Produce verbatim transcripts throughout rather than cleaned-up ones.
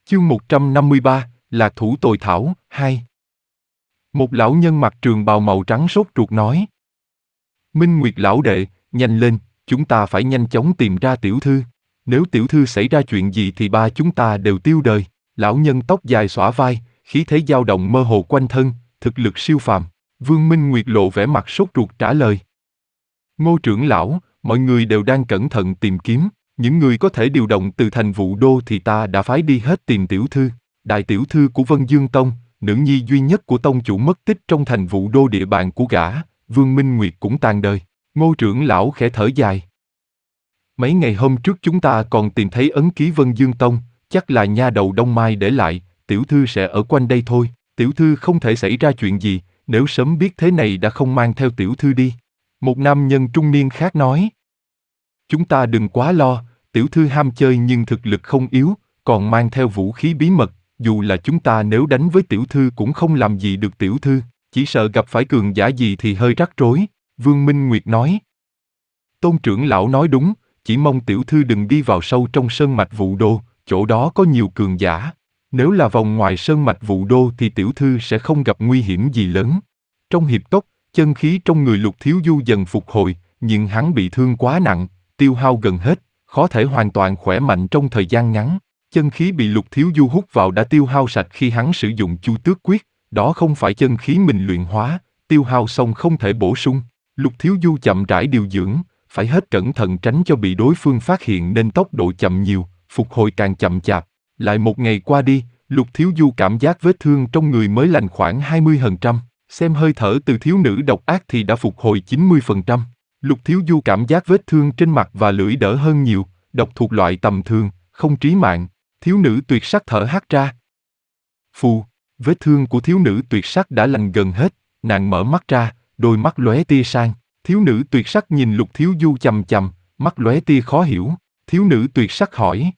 Chương một trăm năm mươi ba, Lạc thủ tồi thảo, hai. Một lão nhân mặc trường bào màu trắng sốt ruột nói. Minh Nguyệt lão đệ, nhanh lên, chúng ta phải nhanh chóng tìm ra tiểu thư. Nếu tiểu thư xảy ra chuyện gì thì ba chúng ta đều tiêu đời. Lão nhân tóc dài xõa vai, khí thế dao động mơ hồ quanh thân, thực lực siêu phàm. Vương Minh Nguyệt lộ vẻ mặt sốt ruột trả lời. Ngô trưởng lão, mọi người đều đang cẩn thận tìm kiếm. Những người có thể điều động từ thành Vũ Đô thì ta đã phái đi hết tìm tiểu thư. Đại tiểu thư của Vân Dương Tông, nữ nhi duy nhất của tông chủ mất tích trong thành Vũ Đô địa bàn của gã, Vương Minh Nguyệt cũng tàn đời. Ngô trưởng lão khẽ thở dài. Mấy ngày hôm trước chúng ta còn tìm thấy ấn ký Vân Dương Tông, chắc là nha đầu Đông Mai để lại, tiểu thư sẽ ở quanh đây thôi. Tiểu thư không thể xảy ra chuyện gì, nếu sớm biết thế này đã không mang theo tiểu thư đi. Một nam nhân trung niên khác nói. Chúng ta đừng quá lo, tiểu thư ham chơi nhưng thực lực không yếu, còn mang theo vũ khí bí mật, dù là chúng ta nếu đánh với tiểu thư cũng không làm gì được tiểu thư, chỉ sợ gặp phải cường giả gì thì hơi rắc rối, Vương Minh Nguyệt nói. Tôn trưởng lão nói đúng, chỉ mong tiểu thư đừng đi vào sâu trong sơn mạch Vũ Đô, chỗ đó có nhiều cường giả. Nếu là vòng ngoài sơn mạch Vũ Đô thì tiểu thư sẽ không gặp nguy hiểm gì lớn. Trong hiệp cốc, chân khí trong người Lục Thiếu Du dần phục hồi, nhưng hắn bị thương quá nặng, tiêu hao gần hết, khó thể hoàn toàn khỏe mạnh trong thời gian ngắn. Chân khí bị Lục Thiếu Du hút vào đã tiêu hao sạch khi hắn sử dụng Chu Tước Quyết, đó không phải chân khí mình luyện hóa, tiêu hao xong không thể bổ sung. Lục Thiếu Du chậm rãi điều dưỡng, phải hết cẩn thận tránh cho bị đối phương phát hiện nên tốc độ chậm nhiều, phục hồi càng chậm chạp. Lại một ngày qua đi, Lục Thiếu Du cảm giác vết thương trong người mới lành khoảng hai mươi phần trăm, xem hơi thở từ thiếu nữ độc ác thì đã phục hồi chín mươi phần trăm. Lục Thiếu Du cảm giác vết thương trên mặt và lưỡi đỡ hơn nhiều, độc thuộc loại tầm thường, không trí mạng. Thiếu nữ tuyệt sắc thở hắt ra. Phù, vết thương của thiếu nữ tuyệt sắc đã lành gần hết, nàng mở mắt ra, đôi mắt lóe tia sáng. Thiếu nữ tuyệt sắc nhìn Lục Thiếu Du chằm chằm, mắt lóe tia khó hiểu. Thiếu nữ tuyệt sắc hỏi.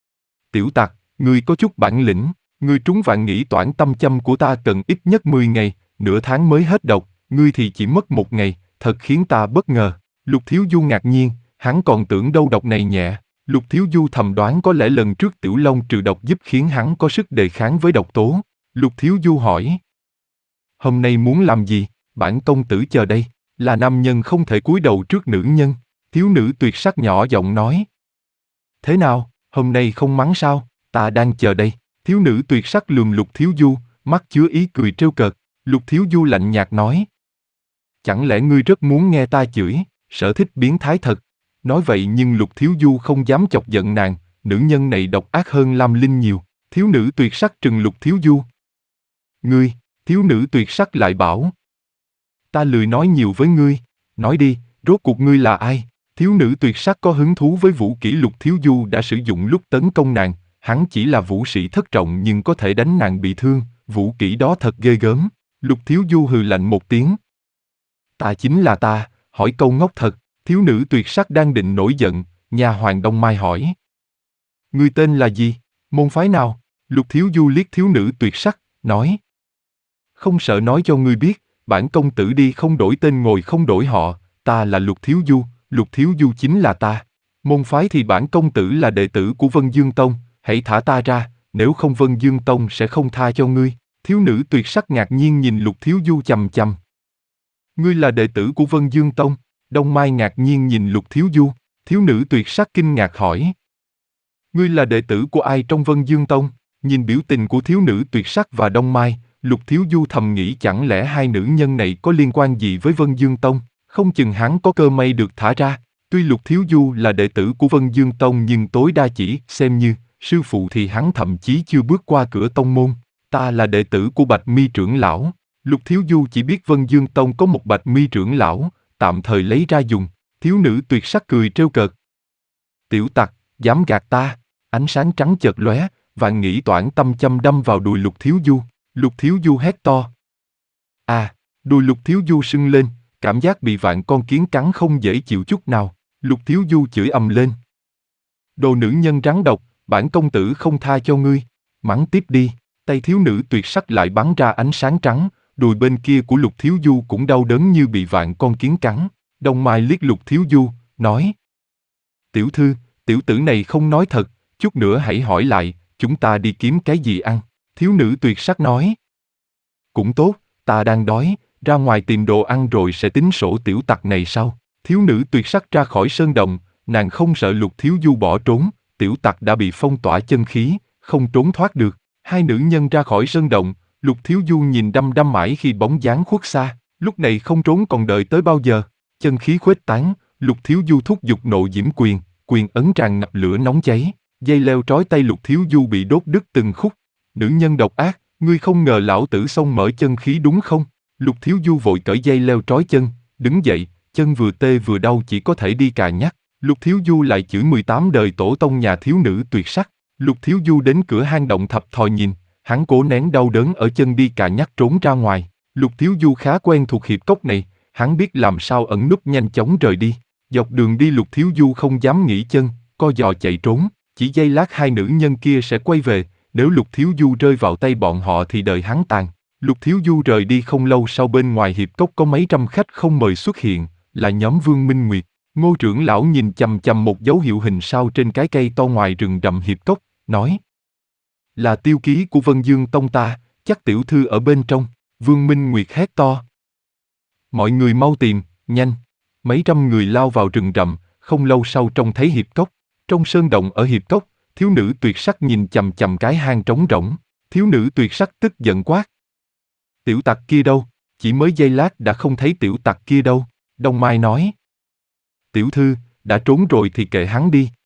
Tiểu tặc, ngươi có chút bản lĩnh, ngươi trúng vạn nghĩ toản tâm châm của ta cần ít nhất mười ngày, nửa tháng mới hết độc, ngươi thì chỉ mất một ngày, thật khiến ta bất ngờ. Lục Thiếu Du ngạc nhiên, hắn còn tưởng đâu độc này nhẹ. Lục Thiếu Du thầm đoán có lẽ lần trước Tiểu Long trừ độc giúp khiến hắn có sức đề kháng với độc tố. Lục Thiếu Du hỏi. Hôm nay muốn làm gì? Bản công tử chờ đây. Là nam nhân không thể cúi đầu trước nữ nhân. Thiếu nữ tuyệt sắc nhỏ giọng nói. Thế nào, hôm nay không mắng sao? Ta đang chờ đây. Thiếu nữ tuyệt sắc lườm Lục Thiếu Du, mắt chứa ý cười trêu cợt. Lục Thiếu Du lạnh nhạt nói. Chẳng lẽ ngươi rất muốn nghe ta chửi, sở thích biến thái thật? Nói vậy nhưng Lục Thiếu Du không dám chọc giận nàng, nữ nhân này độc ác hơn Lam Linh nhiều. Thiếu nữ tuyệt sắc trừng Lục Thiếu Du. Ngươi, thiếu nữ tuyệt sắc lại bảo. Ta lười nói nhiều với ngươi, nói đi, rốt cuộc ngươi là ai? Thiếu nữ tuyệt sắc có hứng thú với vũ kỹ Lục Thiếu Du đã sử dụng lúc tấn công nàng, hắn chỉ là vũ sĩ thất trọng nhưng có thể đánh nàng bị thương, vũ kỹ đó thật ghê gớm. Lục Thiếu Du hừ lạnh một tiếng. Ta chính là ta, hỏi câu ngốc thật. Thiếu nữ tuyệt sắc đang định nổi giận, nha hoàn Đông Mai hỏi. Ngươi tên là gì? Môn phái nào? Lục Thiếu Du liếc thiếu nữ tuyệt sắc, nói. Không sợ nói cho ngươi biết, bản công tử đi không đổi tên ngồi không đổi họ, ta là Lục Thiếu Du, Lục Thiếu Du chính là ta. Môn phái thì bản công tử là đệ tử của Vân Dương Tông, hãy thả ta ra, nếu không Vân Dương Tông sẽ không tha cho ngươi. Thiếu nữ tuyệt sắc ngạc nhiên nhìn Lục Thiếu Du chằm chằm. Ngươi là đệ tử của Vân Dương Tông? Đông Mai ngạc nhiên nhìn Lục Thiếu Du, thiếu nữ tuyệt sắc kinh ngạc hỏi. Ngươi là đệ tử của ai trong Vân Dương Tông? Nhìn biểu tình của thiếu nữ tuyệt sắc và Đông Mai, Lục Thiếu Du thầm nghĩ chẳng lẽ hai nữ nhân này có liên quan gì với Vân Dương Tông, không chừng hắn có cơ may được thả ra. Tuy Lục Thiếu Du là đệ tử của Vân Dương Tông nhưng tối đa chỉ xem như sư phụ thì hắn thậm chí chưa bước qua cửa tông môn. Ta là đệ tử của Bạch Mi trưởng lão. Lục Thiếu Du chỉ biết Vân Dương Tông có một Bạch Mi trưởng lão, tạm thời lấy ra dùng. Thiếu nữ tuyệt sắc cười trêu cợt. Tiểu tặc, dám gạt ta? Ánh sáng trắng chợt lóe, vạn nghĩ toản tâm châm đâm vào đùi Lục Thiếu Du. Lục Thiếu Du hét to. À, đùi Lục Thiếu Du sưng lên, cảm giác bị vạn con kiến cắn không dễ chịu chút nào. Lục Thiếu Du chửi ầm lên. Đồ nữ nhân rắn độc, bản công tử không tha cho ngươi. Mắng tiếp đi. Tay thiếu nữ tuyệt sắc lại bắn ra ánh sáng trắng, đùi bên kia của Lục Thiếu Du cũng đau đớn như bị vạn con kiến cắn. Đông Mai liếc Lục Thiếu Du, nói. Tiểu thư, tiểu tử này không nói thật, chút nữa hãy hỏi lại, chúng ta đi kiếm cái gì ăn, thiếu nữ tuyệt sắc nói. Cũng tốt, ta đang đói, ra ngoài tìm đồ ăn rồi sẽ tính sổ tiểu tặc này sau. Thiếu nữ tuyệt sắc ra khỏi sơn động, nàng không sợ Lục Thiếu Du bỏ trốn, tiểu tặc đã bị phong tỏa chân khí, không trốn thoát được. Hai nữ nhân ra khỏi sơn động, Lục Thiếu Du nhìn đăm đăm mãi khi bóng dáng khuất xa, lúc này không trốn còn đợi tới bao giờ. Chân khí khuếch tán, Lục Thiếu Du thúc giục nộ diễm quyền, quyền ấn tràn ngập lửa nóng cháy, dây leo trói tay Lục Thiếu Du bị đốt đứt từng khúc. Nữ nhân độc ác, ngươi không ngờ lão tử xông mở chân khí đúng không? Lục Thiếu Du vội cởi dây leo trói chân, đứng dậy, chân vừa tê vừa đau chỉ có thể đi cà nhắc. Lục Thiếu Du lại chửi mười tám đời tổ tông nhà thiếu nữ tuyệt sắc. Lục Thiếu Du đến cửa hang động thập thò nhìn, hắn cố nén đau đớn ở chân đi cà nhắc trốn ra ngoài. Lục Thiếu Du khá quen thuộc hiệp cốc này, hắn biết làm sao ẩn núp nhanh chóng rời đi. Dọc đường đi Lục Thiếu Du không dám nghỉ chân, co giò chạy trốn, chỉ giây lát hai nữ nhân kia sẽ quay về, nếu Lục Thiếu Du rơi vào tay bọn họ thì đời hắn tàn. Lục Thiếu Du rời đi không lâu sau bên ngoài hiệp cốc có mấy trăm khách không mời xuất hiện, là nhóm Vương Minh Nguyệt. Ngô trưởng lão nhìn chằm chằm một dấu hiệu hình sao trên cái cây to ngoài rừng rậm hiệp cốc, nói: là tiêu ký của Vân Dương Tông ta, chắc tiểu thư ở bên trong. Vương Minh Nguyệt hét to: mọi người mau tìm, nhanh! Mấy trăm người lao vào rừng rậm, không lâu sau trông thấy hiệp cốc. Trong sơn động ở hiệp cốc, thiếu nữ tuyệt sắc nhìn chằm chằm cái hang trống rỗng. Thiếu nữ tuyệt sắc tức giận quát: tiểu tặc kia đâu? Chỉ mới giây lát đã không thấy tiểu tặc kia đâu. Đông Mai nói: tiểu thư, đã trốn rồi thì kệ hắn đi,